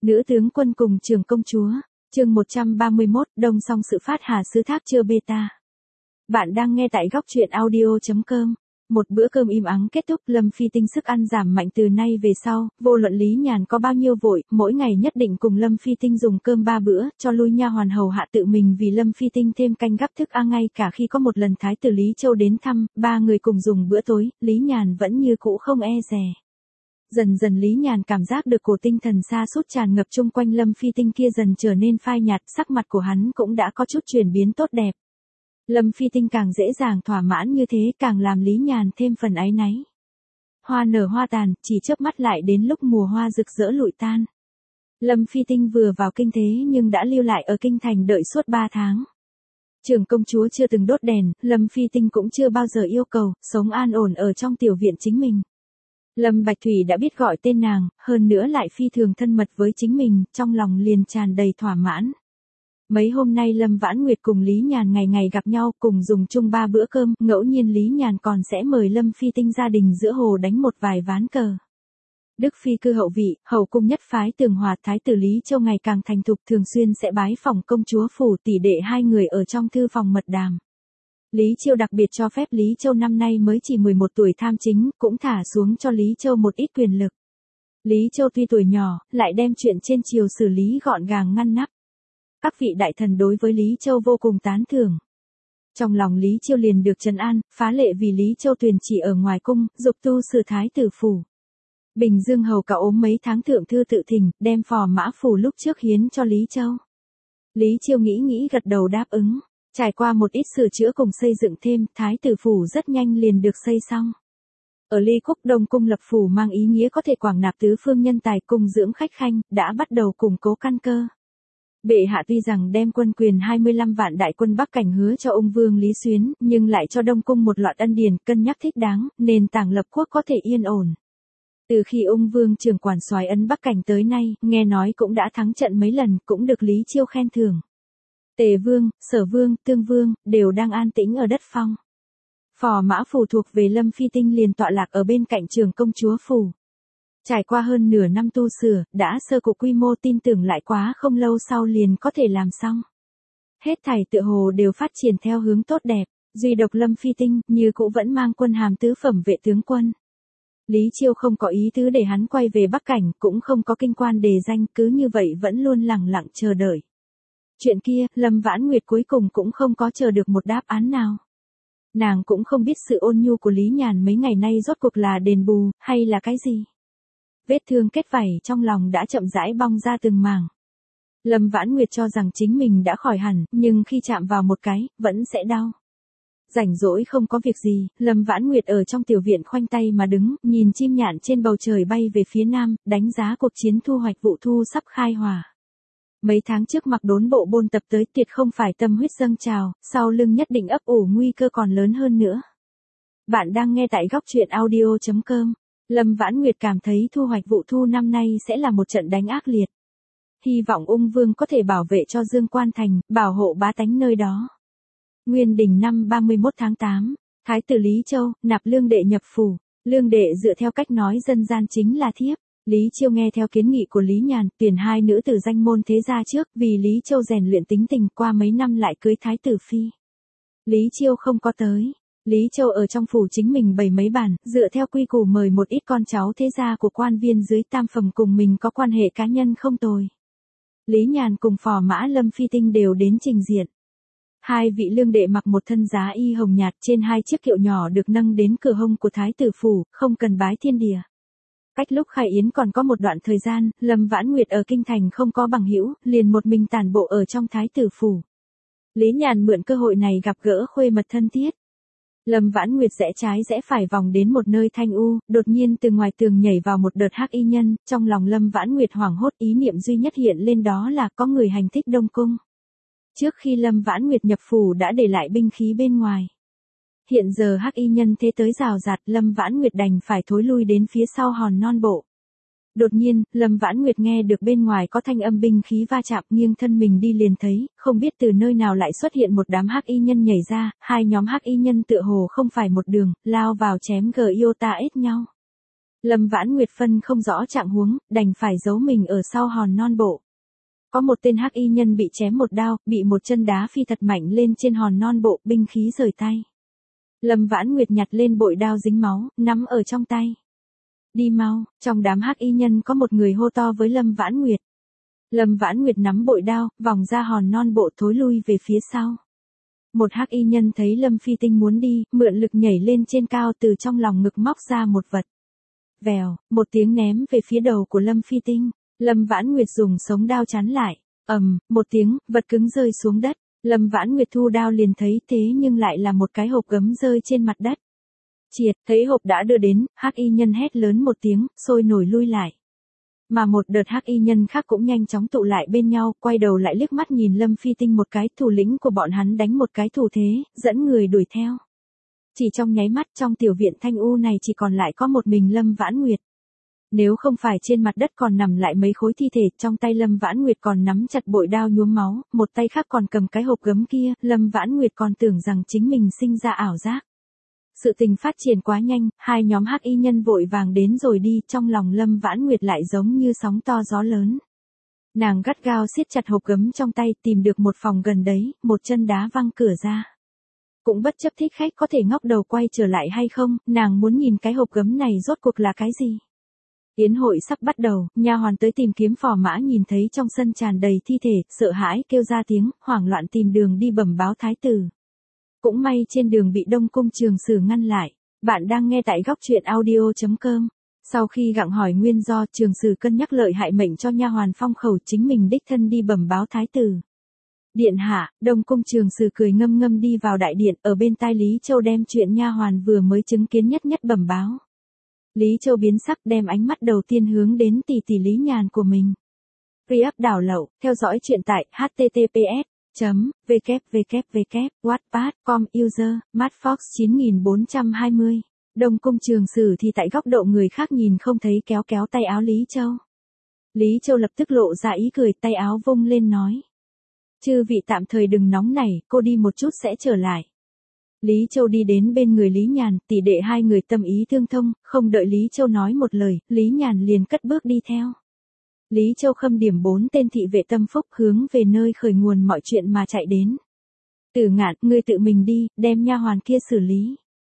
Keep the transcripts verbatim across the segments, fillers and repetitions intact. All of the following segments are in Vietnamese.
Nữ tướng quân cùng trưởng công chúa, chương một trăm ba mươi mốt, đông song sự phát Hà Sứ Thác Chưa Beta. Bạn đang nghe tại góc truyện audio.com. Một bữa cơm im ắng kết thúc, Lâm Phi Tinh sức ăn giảm mạnh từ nay về sau, vô luận Lý Nhàn có bao nhiêu vội, mỗi ngày nhất định cùng Lâm Phi Tinh dùng cơm ba bữa, cho lui nha hoàn hầu hạ tự mình vì Lâm Phi Tinh thêm canh gắp thức ăn. Ngay cả khi có một lần Thái tử Lý Châu đến thăm, ba người cùng dùng bữa tối, Lý Nhàn vẫn như cũ không e dè. Dần dần Lý Nhàn cảm giác được cổ tinh thần sa sút tràn ngập chung quanh Lâm Phi Tinh kia dần trở nên phai nhạt, sắc mặt của hắn cũng đã có chút chuyển biến tốt đẹp. Lâm Phi Tinh càng dễ dàng thỏa mãn như thế càng làm Lý Nhàn thêm phần áy náy. Hoa nở hoa tàn, chỉ chớp mắt lại đến lúc mùa hoa rực rỡ lụi tan. Lâm Phi Tinh vừa vào kinh thế nhưng đã lưu lại ở kinh thành đợi suốt ba tháng. Trưởng công chúa chưa từng đốt đèn, Lâm Phi Tinh cũng chưa bao giờ yêu cầu, sống an ổn ở trong tiểu viện chính mình. Lâm Bạch Thủy đã biết gọi tên nàng, hơn nữa lại phi thường thân mật với chính mình, trong lòng liền tràn đầy thỏa mãn. Mấy hôm nay Lâm Vãn Nguyệt cùng Lý Nhàn ngày ngày gặp nhau, cùng dùng chung ba bữa cơm, ngẫu nhiên Lý Nhàn còn sẽ mời Lâm Phi Tinh gia đình giữa hồ đánh một vài ván cờ. Đức phi cư hậu vị, hậu cung nhất phái tường hòa, Thái tử Lý Châu ngày càng thành thục, thường xuyên sẽ bái phỏng công chúa phủ, tỷ đệ hai người ở trong thư phòng mật đàm. Lý Chiêu đặc biệt cho phép Lý Châu năm nay mới chỉ mười một tuổi tham chính, cũng thả xuống cho Lý Châu một ít quyền lực. Lý Châu tuy tuổi nhỏ, lại đem chuyện trên triều xử lý gọn gàng ngăn nắp. Các vị đại thần đối với Lý Châu vô cùng tán thưởng. Trong lòng Lý Chiêu liền được trấn an, phá lệ vì Lý Châu tuyền chỉ ở ngoài cung, dục tu sử thái tử phủ. Bình Dương hầu cả ốm mấy tháng, thượng thư tự thỉnh, đem phò mã phủ lúc trước hiến cho Lý Châu. Lý Chiêu nghĩ nghĩ gật đầu đáp ứng. Trải qua một ít sửa chữa cùng xây dựng thêm, thái tử phủ rất nhanh liền được xây xong. Ở Ly Cúc Đông cung lập phủ mang ý nghĩa có thể quảng nạp tứ phương nhân tài, cung dưỡng khách khanh, đã bắt đầu củng cố căn cơ. Bệ hạ tuy rằng đem quân quyền hai mươi lăm vạn đại quân Bắc Cảnh hứa cho ung vương Lý Xuyến, nhưng lại cho Đông cung một loạt ân điển, cân nhắc thích đáng, nền tảng lập quốc có thể yên ổn. Từ khi ung vương trưởng quản soái ấn Bắc Cảnh tới nay, nghe nói cũng đã thắng trận mấy lần, cũng được Lý Chiêu khen thưởng. Tề vương, Sở vương, Tương vương, đều đang an tĩnh ở đất phong. Phò mã phủ thuộc về Lâm Phi Tinh liền tọa lạc ở bên cạnh trưởng công chúa phủ. Trải qua hơn nửa năm tu sửa, đã sơ cụ quy mô, tin tưởng lại quá không lâu sau liền có thể làm xong. Hết thảy tựa hồ đều phát triển theo hướng tốt đẹp, duy độc Lâm Phi Tinh như cũ vẫn mang quân hàm tứ phẩm vệ tướng quân. Lý Chiêu không có ý tứ để hắn quay về Bắc Cảnh, cũng không có kinh quan đề danh, cứ như vậy vẫn luôn lẳng lặng chờ đợi. Chuyện kia, Lâm Vãn Nguyệt cuối cùng cũng không có chờ được một đáp án nào. Nàng cũng không biết sự ôn nhu của Lý Nhàn mấy ngày nay rốt cuộc là đền bù, hay là cái gì. Vết thương kết vảy trong lòng đã chậm rãi bong ra từng mảng. Lâm Vãn Nguyệt cho rằng chính mình đã khỏi hẳn, nhưng khi chạm vào một cái, vẫn sẽ đau. Rảnh rỗi không có việc gì, Lâm Vãn Nguyệt ở trong tiểu viện khoanh tay mà đứng, nhìn chim nhạn trên bầu trời bay về phía nam, đánh giá cuộc chiến thu hoạch vụ thu sắp khai hỏa. Mấy tháng trước mặc đốn bộ bôn tập tới, tuyệt không phải tâm huyết dâng trào, sau lưng nhất định ấp ủ nguy cơ còn lớn hơn nữa. Bạn đang nghe tại góc truyện audio.com. Lâm Vãn Nguyệt cảm thấy thu hoạch vụ thu năm nay sẽ là một trận đánh ác liệt. Hy vọng ung vương có thể bảo vệ cho Dương Quan Thành, bảo hộ bá tánh nơi đó. Nguyên Đình năm ba mươi mốt tháng tám, Thái tử Lý Châu nạp lương đệ nhập phủ. Lương đệ dựa theo cách nói dân gian chính là thiếp. Lý Chiêu nghe theo kiến nghị của Lý Nhàn, tuyển hai nữ tử danh môn thế gia trước, vì Lý Châu rèn luyện tính tình, qua mấy năm lại cưới Thái tử phi. Lý Chiêu không có tới. Lý Châu ở trong phủ chính mình bày mấy bàn, dựa theo quy củ mời một ít con cháu thế gia của quan viên dưới tam phẩm cùng mình có quan hệ cá nhân không tồi. Lý Nhàn cùng phò mã Lâm Phi Tinh đều đến trình diện. Hai vị lương đệ mặc một thân giá y hồng nhạt, trên hai chiếc kiệu nhỏ được nâng đến cửa hông của Thái tử phủ, không cần bái thiên địa. Cách lúc khai yến còn có một đoạn thời gian, Lâm Vãn Nguyệt ở kinh thành không có bằng hữu, liền một mình tản bộ ở trong Thái tử phủ. Lý Nhàn mượn cơ hội này gặp gỡ khuê mật thân thiết. Lâm Vãn Nguyệt rẽ trái rẽ phải vòng đến một nơi thanh u, đột nhiên từ ngoài tường nhảy vào một đợt hắc y nhân, trong lòng Lâm Vãn Nguyệt hoảng hốt, ý niệm duy nhất hiện lên đó là có người hành thích Đông cung. Trước khi Lâm Vãn Nguyệt nhập phủ đã để lại binh khí bên ngoài. Hiện giờ hắc y nhân thế tới rào rạt, Lâm Vãn Nguyệt đành phải thối lui đến phía sau hòn non bộ. Đột nhiên, Lâm Vãn Nguyệt nghe được bên ngoài có thanh âm binh khí va chạm, nghiêng thân mình đi liền thấy, không biết từ nơi nào lại xuất hiện một đám hắc y nhân nhảy ra, hai nhóm hắc y nhân tựa hồ không phải một đường, lao vào chém gờ iota ết nhau. Lâm Vãn Nguyệt phân không rõ trạng huống, đành phải giấu mình ở sau hòn non bộ. Có một tên hắc y nhân bị chém một đao, bị một chân đá phi thật mạnh lên trên hòn non bộ, binh khí rời tay. Lâm Vãn Nguyệt nhặt lên bội đao dính máu, nắm ở trong tay. Đi mau, trong đám hắc y nhân có một người hô to với Lâm Vãn Nguyệt. Lâm Vãn Nguyệt nắm bội đao, vòng ra hòn non bộ thối lui về phía sau. Một hắc y nhân thấy Lâm Phi Tinh muốn đi, mượn lực nhảy lên trên cao từ trong lòng ngực móc ra một vật. Vèo, một tiếng ném về phía đầu của Lâm Phi Tinh. Lâm Vãn Nguyệt dùng sống đao chắn lại. Ầm, một tiếng, vật cứng rơi xuống đất. Lâm Vãn Nguyệt thu đao liền thấy thế nhưng lại là một cái hộp gấm rơi trên mặt đất. Triệt, thấy hộp đã đưa đến, hắc y nhân hét lớn một tiếng, sôi nổi lui lại. Mà một đợt hắc y nhân khác cũng nhanh chóng tụ lại bên nhau, quay đầu lại liếc mắt nhìn Lâm Phi Tinh một cái, thủ lĩnh của bọn hắn đánh một cái thủ thế, dẫn người đuổi theo. Chỉ trong nháy mắt trong tiểu viện thanh u này chỉ còn lại có một mình Lâm Vãn Nguyệt. Nếu không phải trên mặt đất còn nằm lại mấy khối thi thể, trong tay Lâm Vãn Nguyệt còn nắm chặt bội đao nhuốm máu, một tay khác còn cầm cái hộp gấm kia, Lâm Vãn Nguyệt còn tưởng rằng chính mình sinh ra ảo giác. Sự tình phát triển quá nhanh, hai nhóm hắc y nhân vội vàng đến rồi đi, trong lòng Lâm Vãn Nguyệt lại giống như sóng to gió lớn. Nàng gắt gao siết chặt hộp gấm trong tay, tìm được một phòng gần đấy, một chân đá văng cửa ra. Cũng bất chấp thích khách có thể ngóc đầu quay trở lại hay không, nàng muốn nhìn cái hộp gấm này rốt cuộc là cái gì. Yến hội sắp bắt đầu, nha hoàn tới tìm kiếm Phò Mã nhìn thấy trong sân tràn đầy thi thể, sợ hãi kêu ra tiếng, hoảng loạn tìm đường đi bẩm báo thái tử. Cũng may trên đường bị Đông Cung Trường Sử ngăn lại. Bạn đang nghe tại góc truyện audio chấm com. Sau khi gặng hỏi nguyên do, Trường Sử cân nhắc lợi hại mệnh cho nha hoàn phong khẩu chính mình đích thân đi bẩm báo thái tử. Điện hạ, Đông Cung Trường Sử cười ngâm ngâm đi vào đại điện, ở bên tai Lý Châu đem chuyện nha hoàn vừa mới chứng kiến nhất nhất bẩm báo. Lý Châu biến sắc, đem ánh mắt đầu tiên hướng đến tỷ tỷ Lý Nhàn của mình. Free up đảo lậu, theo dõi chuyện tại h t t p s chấm w w w wattpad chấm com user madfox chín nghìn bốn trăm hai mươi. Đông Cung Trường Sử thì tại góc độ người khác nhìn không thấy kéo kéo tay áo Lý Châu. Lý Châu lập tức lộ ra ý cười, tay áo vung lên nói. Chư vị tạm thời đừng nóng nảy, cô đi một chút sẽ trở lại. Lý Châu đi đến bên người Lý Nhàn, tỷ đệ hai người tâm ý tương thông, không đợi Lý Châu nói một lời, Lý Nhàn liền cất bước đi theo. Lý Châu khâm điểm bốn tên thị vệ tâm phúc hướng về nơi khởi nguồn mọi chuyện mà chạy đến. Tử Ngạn, ngươi tự mình đi, đem nha hoàn kia xử lý.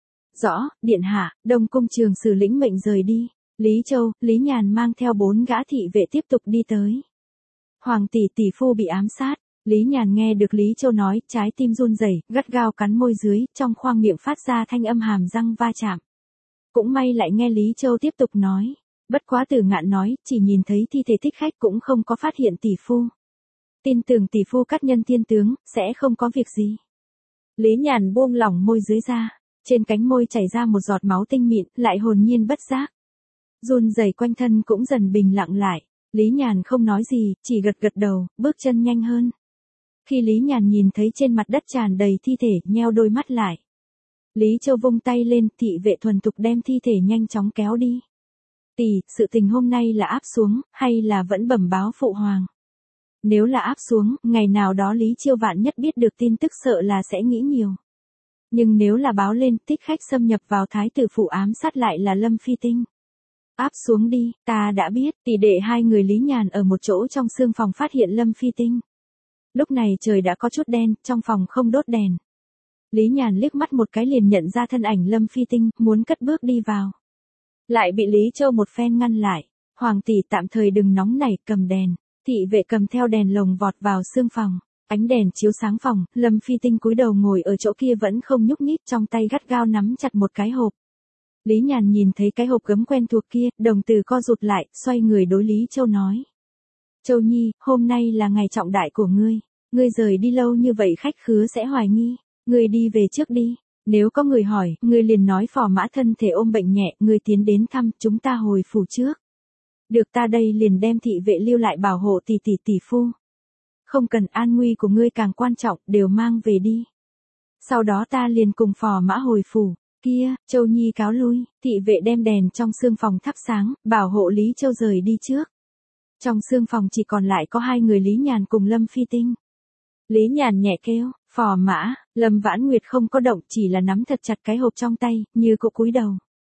Rõ, điện hạ. Đông Cung Trường Sử lĩnh mệnh rời đi. Lý Châu, Lý Nhàn mang theo bốn gã thị vệ tiếp tục đi tới. Hoàng tỷ tỷ phu bị ám sát. Lý Nhàn nghe được Lý Châu nói, trái tim run rẩy, gắt gao cắn môi dưới, trong khoang miệng phát ra thanh âm hàm răng va chạm. Cũng may lại nghe Lý Châu tiếp tục nói. Bất quá Tử Ngạn nói, chỉ nhìn thấy thi thể thích khách cũng không có phát hiện tỷ phu. Tin tưởng tỷ phu cắt nhân thiên tướng, sẽ không có việc gì. Lý Nhàn buông lỏng môi dưới ra, trên cánh môi chảy ra một giọt máu tinh mịn, lại hồn nhiên bất giác. Run rẩy quanh thân cũng dần bình lặng lại, Lý Nhàn không nói gì, chỉ gật gật đầu, bước chân nhanh hơn. Khi Lý Nhàn nhìn thấy trên mặt đất tràn đầy thi thể, nheo đôi mắt lại. Lý Châu vung tay lên, thị vệ thuần thục đem thi thể nhanh chóng kéo đi. Tỷ, sự tình hôm nay là áp xuống, hay là vẫn bẩm báo phụ hoàng? Nếu là áp xuống, ngày nào đó Lý Chiêu vạn nhất biết được tin tức sợ là sẽ nghĩ nhiều. Nhưng nếu là báo lên, thích khách xâm nhập vào thái tử phủ ám sát lại là Lâm Phi Tinh. Áp xuống đi, ta đã biết, tỷ đệ hai người Lý Nhàn ở một chỗ trong sương phòng phát hiện Lâm Phi Tinh. Lúc này trời đã có chút đen, trong phòng không đốt đèn. Lý Nhàn liếc mắt một cái liền nhận ra thân ảnh Lâm Phi Tinh, muốn cất bước đi vào. Lại bị Lý Châu một phen ngăn lại. Hoàng tỷ tạm thời đừng nóng nảy, cầm đèn. Thị vệ cầm theo đèn lồng vọt vào sương phòng. Ánh đèn chiếu sáng phòng, Lâm Phi Tinh cúi đầu ngồi ở chỗ kia vẫn không nhúc nhích, trong tay gắt gao nắm chặt một cái hộp. Lý Nhàn nhìn thấy cái hộp gấm quen thuộc kia, đồng tử co rụt lại, xoay người đối Lý Châu nói. Châu Nhi, hôm nay là ngày trọng đại của ngươi. Ngươi rời đi lâu như vậy khách khứa sẽ hoài nghi. Ngươi đi về trước đi. Nếu có người hỏi, ngươi liền nói Phò Mã thân thể ôm bệnh nhẹ, ngươi tiến đến thăm, chúng ta hồi phủ trước. Được, ta đây liền đem thị vệ lưu lại bảo hộ tỷ tỷ tỷ phu. Không cần, an nguy của ngươi càng quan trọng, đều mang về đi. Sau đó ta liền cùng Phò Mã hồi phủ. Kia, Châu Nhi cáo lui, thị vệ đem đèn trong sương phòng thắp sáng, bảo hộ Lý Châu rời đi trước. Trong sương phòng chỉ còn lại có hai người Lý Nhàn cùng Lâm Phi Tinh. Lý Nhàn nhẹ kêu, Phò Mã. Lâm Vãn Nguyệt không có động, chỉ là nắm thật chặt cái hộp trong tay, như cậu cúi đầu.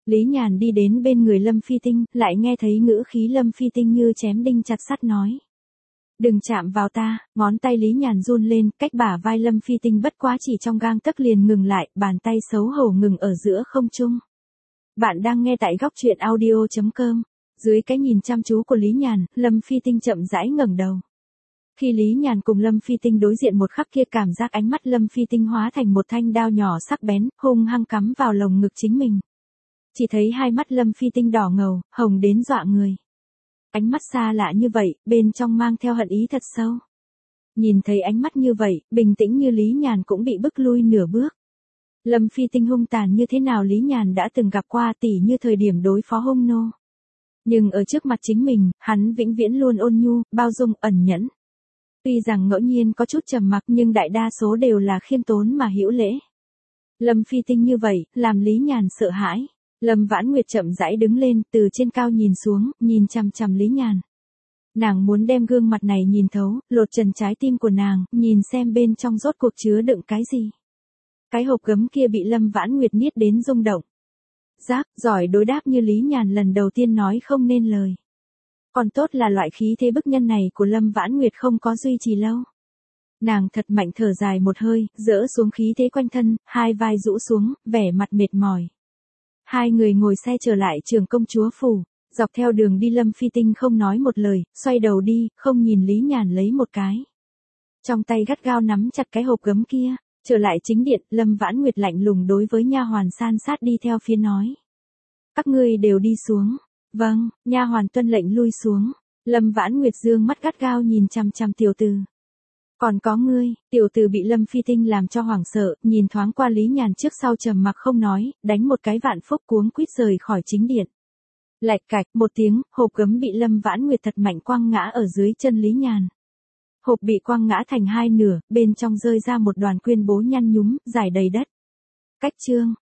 Lý Nhàn đi đến bên người Lâm Phi Tinh, lại nghe thấy ngữ khí Lâm Phi Tinh như chém đinh chặt sắt nói. Đừng chạm vào ta, ngón tay Lý Nhàn run lên, cách bả vai Lâm Phi Tinh bất quá chỉ trong gang tấc liền ngừng lại, bàn tay xấu hổ ngừng ở giữa không trung. Bạn đang nghe tại góc truyện audio chấm com. Dưới cái nhìn chăm chú của Lý Nhàn, Lâm Phi Tinh chậm rãi ngẩng đầu. Khi Lý Nhàn cùng Lâm Phi Tinh đối diện một khắc kia, cảm giác ánh mắt Lâm Phi Tinh hóa thành một thanh đao nhỏ sắc bén, hung hăng cắm vào lồng ngực chính mình. Chỉ thấy hai mắt Lâm Phi Tinh đỏ ngầu, hồng đến dọa người. Ánh mắt xa lạ như vậy, bên trong mang theo hận ý thật sâu. Nhìn thấy ánh mắt như vậy, bình tĩnh như Lý Nhàn cũng bị bức lui nửa bước. Lâm Phi Tinh hung tàn như thế nào Lý Nhàn đã từng gặp qua, tỉ như thời điểm đối phó hung nô. Nhưng ở trước mặt chính mình, hắn vĩnh viễn luôn ôn nhu, bao dung, ẩn nhẫn. Tuy rằng ngẫu nhiên có chút trầm mặc nhưng đại đa số đều là khiêm tốn mà hữu lễ. Lâm Phi Tinh như vậy, làm Lý Nhàn sợ hãi. Lâm Vãn Nguyệt chậm rãi đứng lên, từ trên cao nhìn xuống, nhìn chằm chằm Lý Nhàn. Nàng muốn đem gương mặt này nhìn thấu, lột trần trái tim của nàng, nhìn xem bên trong rốt cuộc chứa đựng cái gì. Cái hộp gấm kia bị Lâm Vãn Nguyệt niết đến rung động. Giác, giỏi đối đáp như Lý Nhàn lần đầu tiên nói không nên lời. Còn tốt là loại khí thế bức nhân này của Lâm Vãn Nguyệt không có duy trì lâu. Nàng thật mạnh thở dài một hơi, dỡ xuống khí thế quanh thân, hai vai rũ xuống, vẻ mặt mệt mỏi. Hai người ngồi xe trở lại Trường Công Chúa Phủ, dọc theo đường đi Lâm Phi Tinh không nói một lời, xoay đầu đi, không nhìn Lý Nhàn lấy một cái. Trong tay gắt gao nắm chặt cái hộp gấm kia, trở lại chính điện, Lâm Vãn Nguyệt lạnh lùng đối với nha hoàn san sát đi theo phía nói. Các ngươi đều đi xuống. Vâng, nha hoàn tuân lệnh lui xuống. Lâm Vãn Nguyệt dương mắt gắt gao nhìn chằm chằm tiểu từ. Còn có ngươi, tiểu từ bị Lâm Phi Tinh làm cho hoảng sợ, nhìn thoáng qua Lý Nhàn trước sau trầm mặc không nói, đánh một cái vạn phúc cuống quýt rời khỏi chính điện. Lạch cạch, một tiếng, hộp gấm bị Lâm Vãn Nguyệt thật mạnh quăng ngã ở dưới chân Lý Nhàn. Hộp bị quăng ngã thành hai nửa, bên trong rơi ra một đoàn quyên bố nhăn nhúm, dài đầy đất. Cách chương,